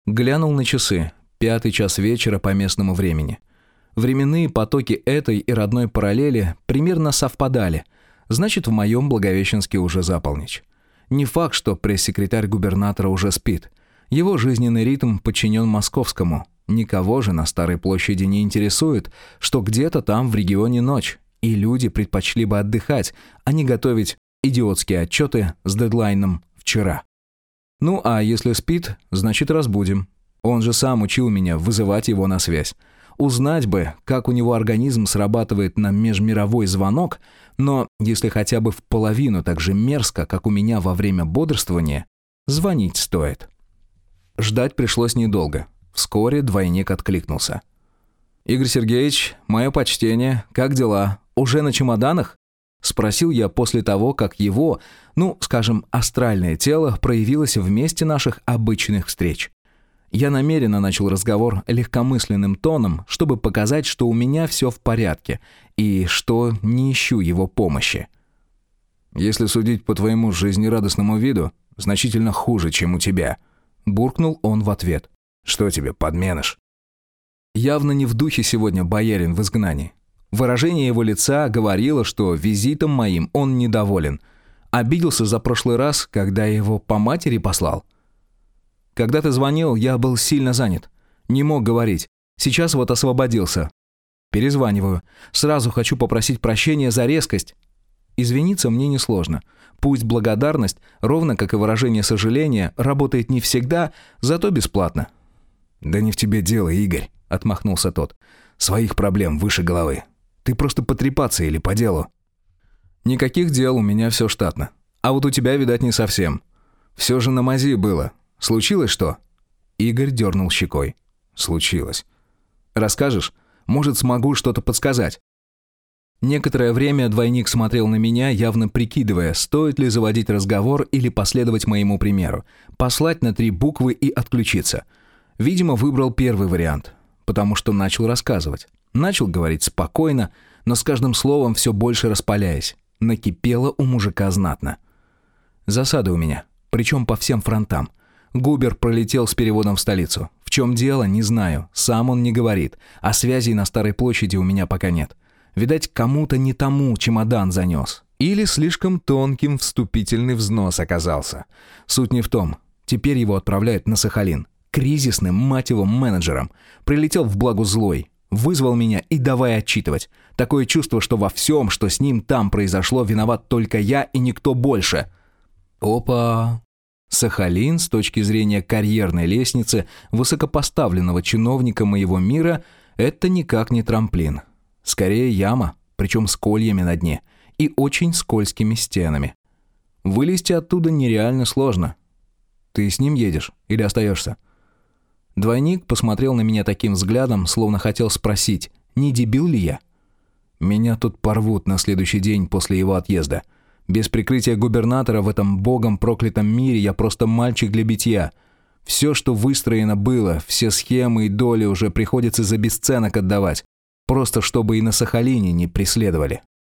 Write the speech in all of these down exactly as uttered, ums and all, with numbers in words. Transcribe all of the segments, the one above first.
Глянул на часы. Пятый час вечера по местному времени. Временные потоки этой и родной параллели примерно совпадали. Значит, в моем Благовещенске уже за полночь. Не факт, что пресс-секретарь губернатора уже спит. Его жизненный ритм подчинен московскому. Никого же на Старой площади не интересует, что где-то там в регионе ночь, и люди предпочли бы отдыхать, а не готовить идиотские отчеты с дедлайном «вчера». Ну, а если спит, значит разбудим. Он же сам учил меня вызывать его на связь. Узнать бы, как у него организм срабатывает на межмировой звонок, но если хотя бы в половину так же мерзко, как у меня во время бодрствования, звонить стоит. Ждать пришлось недолго. Вскоре двойник откликнулся. «Игорь Сергеевич, мое почтение, как дела? Уже на чемоданах?» Спросил я после того, как его, ну, скажем, астральное тело проявилось в месте наших обычных встреч. Я намеренно начал разговор легкомысленным тоном, чтобы показать, что у меня все в порядке и что не ищу его помощи. «Если судить по твоему жизнерадостному виду, значительно хуже, чем у тебя», — буркнул он в ответ. «Что тебе, подменыш?» Явно не в духе сегодня боярин в изгнании. Выражение его лица говорило, что визитом моим он недоволен. Обиделся за прошлый раз, когда я его по матери послал. «Когда ты звонил, я был сильно занят. Не мог говорить. Сейчас вот освободился. Перезваниваю. Сразу хочу попросить прощения за резкость. Извиниться мне несложно. Пусть благодарность, ровно как и выражение сожаления, работает не всегда, зато бесплатно». «Да не в тебе дело, Игорь», — отмахнулся тот. «Своих проблем выше головы. Ты просто потрепаться или по делу?» «Никаких дел, у меня все штатно. А вот у тебя, видать, не совсем. Все же на мази было. Случилось что?» Игорь дернул щекой. «Случилось. Расскажешь? Может, смогу что-то подсказать?» Некоторое время двойник смотрел на меня, явно прикидывая, стоит ли заводить разговор или последовать моему примеру, послать на три буквы и отключиться. Видимо, выбрал первый вариант, потому что начал рассказывать. Начал говорить спокойно, но с каждым словом все больше распаляясь. Накипело у мужика знатно. Засада у меня, причем по всем фронтам. Губер пролетел с переводом в столицу. В чем дело, не знаю, сам он не говорит, а связей на Старой площади у меня пока нет. Видать, кому-то не тому чемодан занес. Или слишком тонким вступительный взнос оказался. Суть не в том. Теперь его отправляют на Сахалин. Кризисным, мать его, менеджером. Прилетел в благу злой. Вызвал меня и давай отчитывать. Такое чувство, что во всем, что с ним там произошло, виноват только я и никто больше. Опа! Сахалин, с точки зрения карьерной лестницы высокопоставленного чиновника моего мира, это никак не трамплин. Скорее яма, причем с кольями на дне и очень скользкими стенами. Вылезти оттуда нереально сложно. Ты с ним едешь или остаешься? Двойник посмотрел на меня таким взглядом, словно хотел спросить, не дебил ли я? Меня тут порвут на следующий день после его отъезда. Без прикрытия губернатора в этом богом проклятом мире я просто мальчик для битья. Все, что выстроено было, все схемы и доли уже приходится за бесценок отдавать. Просто чтобы и на Сахалине не преследовали.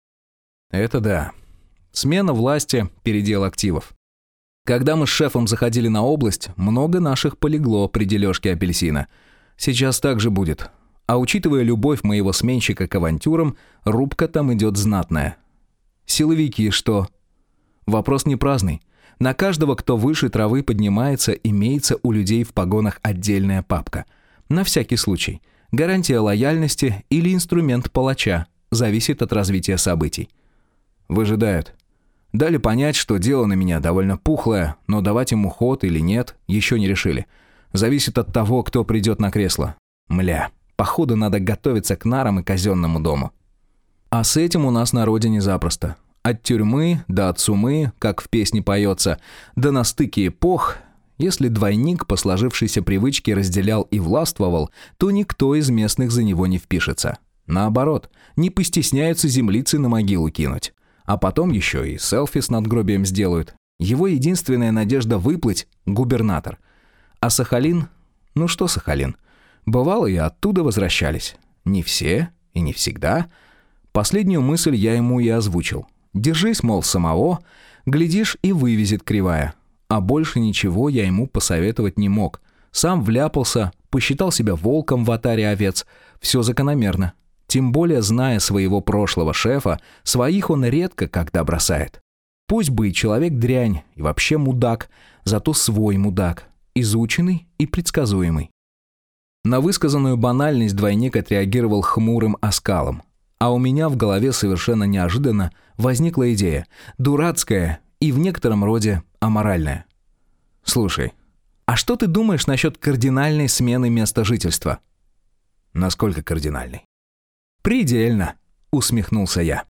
Это да. Смена власти, передел активов. Когда мы с шефом заходили на область, много наших полегло при дележке апельсина. Сейчас так же будет. А учитывая любовь моего сменщика к авантюрам, рубка там идет знатная. Силовики что? Вопрос не праздный. На каждого, кто выше травы поднимается, имеется у людей в погонах отдельная папка. На всякий случай. Гарантия лояльности или инструмент палача. Зависит от развития событий. Выжидают. Дали понять, что дело на меня довольно пухлое, но давать ему ход или нет, еще не решили. Зависит от того, кто придет на кресло. Мля, походу надо готовиться к нарам и казенному дому. А с этим у нас на родине запросто. От тюрьмы до от сумы, как в песне поется, да на стыке эпох. Если двойник по сложившейся привычке разделял и властвовал, то никто из местных за него не впишется. Наоборот, не постесняются землицы на могилу кинуть. А потом еще и селфи с надгробием сделают. Его единственная надежда выплыть – губернатор. А Сахалин? Ну что Сахалин? Бывало, и оттуда возвращались. Не все и не всегда. Последнюю мысль я ему и озвучил. Держись, мол, самого, глядишь, и вывезет кривая. А больше ничего я ему посоветовать не мог. Сам вляпался, посчитал себя волком в отаре овец. Все закономерно. Тем более, зная своего прошлого шефа, своих он редко когда бросает. Пусть бы и человек дрянь, и вообще мудак, зато свой мудак, изученный и предсказуемый. На высказанную банальность двойник отреагировал хмурым оскалом. А у меня в голове совершенно неожиданно возникла идея, дурацкая и в некотором роде аморальная. «Слушай, а что ты думаешь насчет кардинальной смены места жительства?» «Насколько кардинальной?» «Предельно», — усмехнулся я.